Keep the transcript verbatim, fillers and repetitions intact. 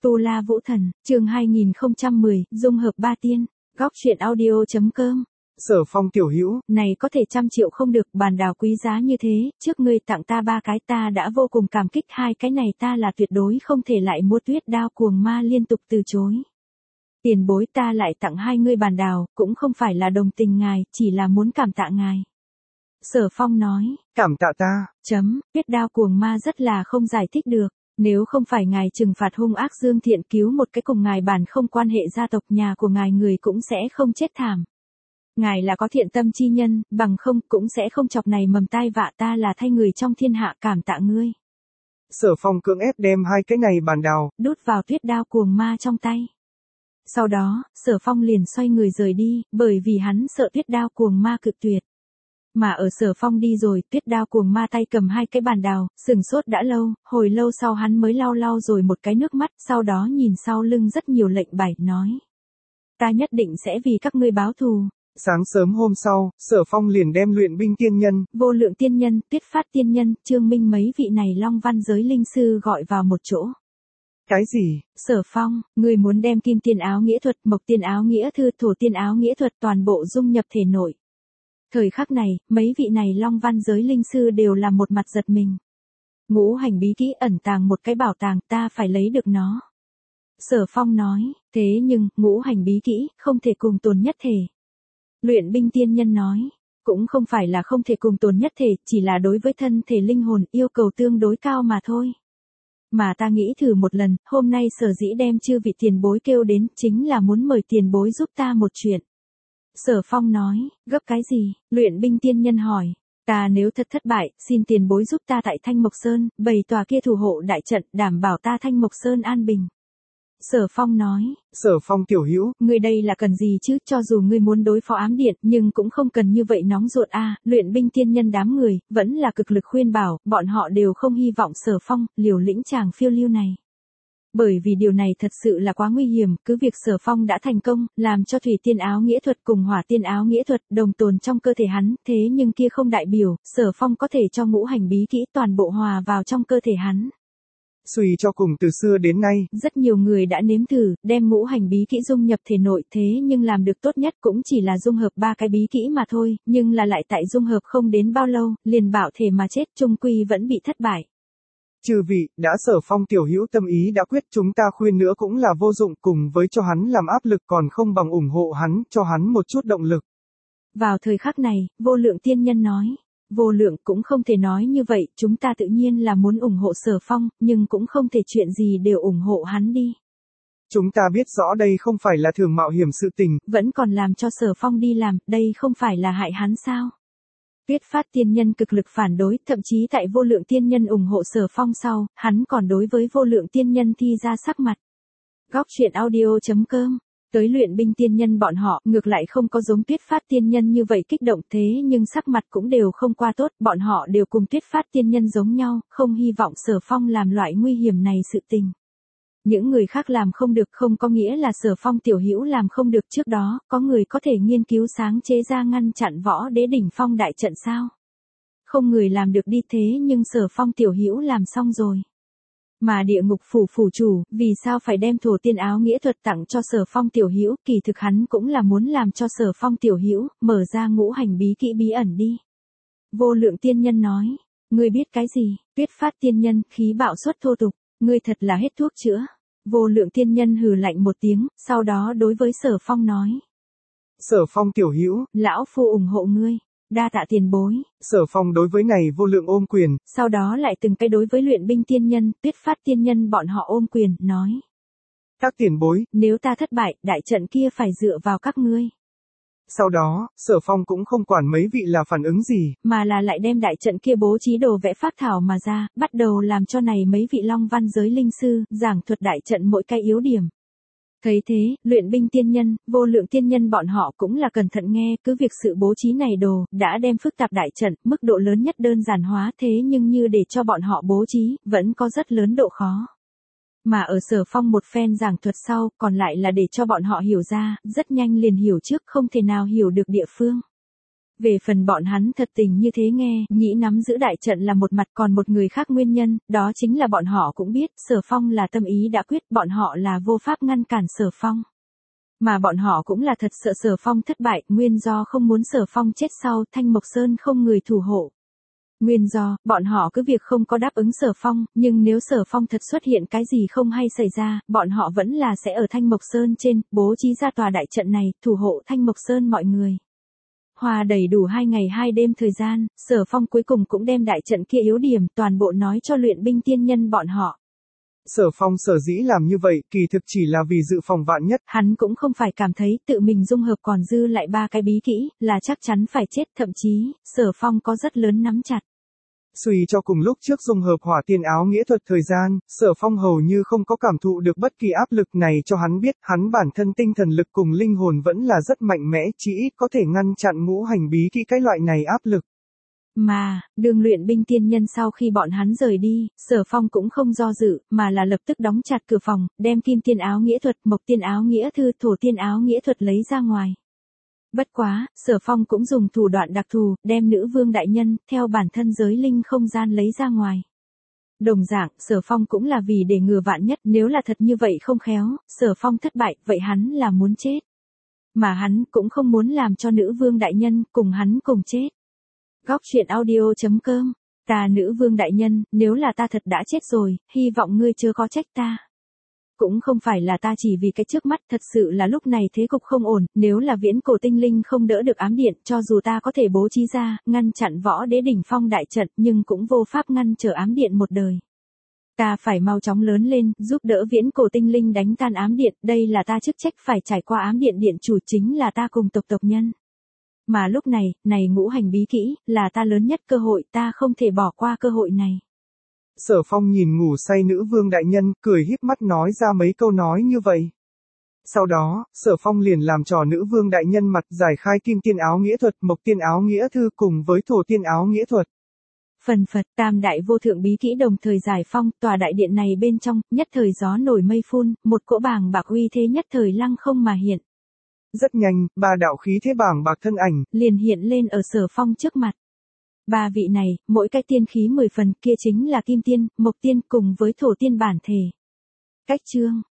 Tu La Vũ Thần, chương hai nghìn không trăm mười, dung hợp ba tiên, góc truyện audio.com. Sở Phong tiểu hữu, này có thể trăm triệu không được, bàn đào quý giá như thế, trước ngươi tặng ta ba cái ta đã vô cùng cảm kích, hai cái này ta là tuyệt đối không thể lại mua. Tuyết Đao Cuồng Ma liên tục từ chối. Tiền bối, ta lại tặng hai ngươi bàn đào, cũng không phải là đồng tình ngài, chỉ là muốn cảm tạ ngài. Sở Phong nói, cảm tạ ta. Chấm, Tuyết Đao Cuồng Ma rất là không giải thích được. Nếu không phải ngài trừng phạt hung ác Dương Thiện, cứu một cái cùng ngài bản không quan hệ gia tộc nhà của ngài người cũng sẽ không chết thảm. Ngài là có thiện tâm chi nhân, bằng không cũng sẽ không chọc này mầm tai vạ, ta là thay người trong thiên hạ cảm tạ ngươi. Sở Phong cưỡng ép đem hai cái này bàn đào đút vào Tuyết Đao Cuồng Ma trong tay. Sau đó, Sở Phong liền xoay người rời đi, bởi vì hắn sợ Tuyết Đao Cuồng Ma cực tuyệt. Mà ở Sở Phong đi rồi, Tuyết Đao Cuồng Ma tay cầm hai cái bàn đào, sừng sốt đã lâu, hồi lâu sau hắn mới lau lau rồi một cái nước mắt, sau đó nhìn sau lưng rất nhiều lệnh bài, nói. Ta nhất định sẽ vì các ngươi báo thù. Sáng sớm hôm sau, Sở Phong liền đem luyện binh tiên nhân, Vô Lượng tiên nhân, Tuyết Phát tiên nhân, Trương Minh mấy vị này Long Văn giới linh sư gọi vào một chỗ. Cái gì? Sở Phong, người muốn đem Kim Tiên Áo Nghĩa Thuật, Mộc Tiên Áo Nghĩa Thư, Thổ Tiên Áo Nghĩa Thuật toàn bộ dung nhập thể nội. Thời khắc này, mấy vị này Long Văn giới linh sư đều là một mặt giật mình. Ngũ hành bí kỹ ẩn tàng một cái bảo tàng, ta phải lấy được nó. Sở Phong nói, thế nhưng, ngũ hành bí kỹ, không thể cùng tồn nhất thể. Luyện binh tiên nhân nói, cũng không phải là không thể cùng tồn nhất thể, chỉ là đối với thân thể linh hồn yêu cầu tương đối cao mà thôi. Mà ta nghĩ thử một lần, hôm nay sở dĩ đem chư vị tiền bối kêu đến, chính là muốn mời tiền bối giúp ta một chuyện. Sở Phong nói, gấp cái gì? Luyện binh tiên nhân hỏi, ta nếu thật thất bại, xin tiền bối giúp ta tại Thanh Mộc Sơn, bày tòa kia thủ hộ đại trận, đảm bảo ta Thanh Mộc Sơn an bình. Sở Phong nói, Sở Phong tiểu hữu, ngươi đây là cần gì chứ, cho dù ngươi muốn đối phó ám điện, nhưng cũng không cần như vậy nóng ruột a. Luyện binh tiên nhân đám người, vẫn là cực lực khuyên bảo, bọn họ đều không hy vọng Sở Phong, liều lĩnh chàng phiêu lưu này. Bởi vì điều này thật sự là quá nguy hiểm, cứ việc Sở Phong đã thành công, làm cho Thủy Tiên Áo Nghĩa Thuật cùng Hỏa Tiên Áo Nghĩa Thuật đồng tồn trong cơ thể hắn, thế nhưng kia không đại biểu, Sở Phong có thể cho ngũ hành bí kỹ toàn bộ hòa vào trong cơ thể hắn. Suy cho cùng từ xưa đến nay, rất nhiều người đã nếm thử, đem ngũ hành bí kỹ dung nhập thể nội, thế nhưng làm được tốt nhất cũng chỉ là dung hợp ba cái bí kỹ mà thôi, nhưng là lại tại dung hợp không đến bao lâu, liền bạo thể mà chết, chung quy vẫn bị thất bại. Chư vị, đã Sở Phong tiểu hữu tâm ý đã quyết, chúng ta khuyên nữa cũng là vô dụng, cùng với cho hắn làm áp lực còn không bằng ủng hộ hắn, cho hắn một chút động lực. Vào thời khắc này, Vô Lượng tiên nhân nói. Vô Lượng cũng không thể nói như vậy, chúng ta tự nhiên là muốn ủng hộ Sở Phong, nhưng cũng không thể chuyện gì đều ủng hộ hắn đi. Chúng ta biết rõ đây không phải là thường mạo hiểm sự tình, vẫn còn làm cho Sở Phong đi làm, đây không phải là hại hắn sao? Tuyết Phát tiên nhân cực lực phản đối, thậm chí tại Vô Lượng tiên nhân ủng hộ Sở Phong sau, hắn còn đối với Vô Lượng tiên nhân thi ra sắc mặt. Góc truyện audio.com. Tới luyện binh tiên nhân bọn họ, ngược lại không có giống Tuyết Phát tiên nhân như vậy kích động, thế nhưng sắc mặt cũng đều không qua tốt, bọn họ đều cùng Tuyết Phát tiên nhân giống nhau, không hy vọng Sở Phong làm loại nguy hiểm này sự tình. Những người khác làm không được không có nghĩa là Sở Phong tiểu hữu làm không được, trước đó, có người có thể nghiên cứu sáng chế ra ngăn chặn võ đế đỉnh phong đại trận sao? Không người làm được đi, thế nhưng Sở Phong tiểu hữu làm xong rồi. Mà địa ngục phủ phủ chủ, vì sao phải đem Thổ Tiên Áo Nghĩa Thuật tặng cho Sở Phong tiểu hữu, kỳ thực hắn cũng là muốn làm cho Sở Phong tiểu hữu mở ra ngũ hành bí kỹ bí ẩn đi. Vô Lượng tiên nhân nói, ngươi biết cái gì? Tuyết Phát tiên nhân, khí bạo xuất thô tục, ngươi thật là hết thuốc chữa. Vô Lượng tiên nhân hừ lạnh một tiếng, sau đó đối với Sở Phong nói. Sở Phong tiểu hữu, lão phu ủng hộ ngươi. Đa tạ tiền bối. Sở Phong đối với này Vô Lượng ôm quyền. Sau đó lại từng cái đối với luyện binh tiên nhân, Tuyết Phát tiên nhân bọn họ ôm quyền, nói. Các tiền bối, nếu ta thất bại, đại trận kia phải dựa vào các ngươi. Sau đó, Sở Phong cũng không quản mấy vị là phản ứng gì, mà là lại đem đại trận kia bố trí đồ vẽ phác thảo mà ra, bắt đầu làm cho này mấy vị Long Văn giới linh sư, giảng thuật đại trận mỗi cái yếu điểm. Thấy thế, luyện binh tiên nhân, Vô Lượng tiên nhân bọn họ cũng là cẩn thận nghe, cứ việc sự bố trí này đồ, đã đem phức tạp đại trận, mức độ lớn nhất đơn giản hóa, thế nhưng như để cho bọn họ bố trí, vẫn có rất lớn độ khó. Mà ở Sở Phong một phen giảng thuật sau, còn lại là để cho bọn họ hiểu ra, rất nhanh liền hiểu trước không thể nào hiểu được địa phương. Về phần bọn hắn thật tình như thế nghe, nghĩ nắm giữ đại trận là một mặt, còn một người khác nguyên nhân, đó chính là bọn họ cũng biết, Sở Phong là tâm ý đã quyết, bọn họ là vô pháp ngăn cản Sở Phong. Mà bọn họ cũng là thật sợ Sở Phong thất bại, nguyên do không muốn Sở Phong chết sau, Thanh Mộc Sơn không người thủ hộ. Nguyên do, bọn họ cứ việc không có đáp ứng Sở Phong, nhưng nếu Sở Phong thật xuất hiện cái gì không hay xảy ra, bọn họ vẫn là sẽ ở Thanh Mộc Sơn trên, bố trí ra tòa đại trận này, thủ hộ Thanh Mộc Sơn mọi người. Hòa đầy đủ hai ngày hai đêm thời gian, Sở Phong cuối cùng cũng đem đại trận kia yếu điểm toàn bộ nói cho luyện binh tiên nhân bọn họ. Sở Phong sở dĩ làm như vậy, kỳ thực chỉ là vì dự phòng vạn nhất. Hắn cũng không phải cảm thấy tự mình dung hợp còn dư lại ba cái bí kỹ, là chắc chắn phải chết, thậm chí, Sở Phong có rất lớn nắm chặt. Suy cho cùng lúc trước dung hợp hỏa tiên áo nghĩa thuật thời gian, Sở Phong hầu như không có cảm thụ được bất kỳ áp lực này cho hắn biết, hắn bản thân tinh thần lực cùng linh hồn vẫn là rất mạnh mẽ, chỉ ít có thể ngăn chặn ngũ hành bí kỹ cái loại này áp lực. Mà, đường luyện binh tiên nhân sau khi bọn hắn rời đi, Sở Phong cũng không do dự, mà là lập tức đóng chặt cửa phòng, đem kim tiên áo nghĩa thuật, mộc tiên áo nghĩa thư, thổ tiên áo nghĩa thuật lấy ra ngoài. Bất quá, Sở Phong cũng dùng thủ đoạn đặc thù, đem nữ vương đại nhân, theo bản thân giới linh không gian lấy ra ngoài. Đồng dạng, Sở Phong cũng là vì để ngừa vạn nhất, nếu là thật như vậy không khéo, Sở Phong thất bại, vậy hắn là muốn chết. Mà hắn cũng không muốn làm cho nữ vương đại nhân, cùng hắn cùng chết. Góc truyện audio chấm com, ta nữ vương đại nhân, nếu là ta thật đã chết rồi, hy vọng ngươi chớ có trách ta. Cũng không phải là ta chỉ vì cái trước mắt, thật sự là lúc này thế cục không ổn, nếu là viễn cổ tinh linh không đỡ được ám điện, cho dù ta có thể bố trí ra, ngăn chặn võ đế đỉnh phong đại trận, nhưng cũng vô pháp ngăn trở ám điện một đời. Ta phải mau chóng lớn lên, giúp đỡ viễn cổ tinh linh đánh tan ám điện, đây là ta chức trách phải trải qua ám điện điện chủ chính là ta cùng tộc tộc nhân. Mà lúc này, này ngũ hành bí kỹ, là ta lớn nhất cơ hội, ta không thể bỏ qua cơ hội này. Sở Phong nhìn ngủ say nữ vương đại nhân, cười híp mắt nói ra mấy câu nói như vậy. Sau đó, Sở Phong liền làm trò nữ vương đại nhân mặt giải khai kim tiên áo nghĩa thuật, mộc tiên áo nghĩa thư cùng với thổ tiên áo nghĩa thuật. Phần phật, tam đại vô thượng bí kỹ đồng thời giải phong, tòa đại điện này bên trong, nhất thời gió nổi mây phun, một cỗ bàng bạc uy thế nhất thời lăng không mà hiện. Rất nhanh, ba đạo khí thế bàng bạc thân ảnh liền hiện lên ở Sở Phong trước mặt. Ba vị này, mỗi cái tiên khí mười phần, kia chính là kim tiên, mộc tiên cùng với thổ tiên bản thể. Cách chương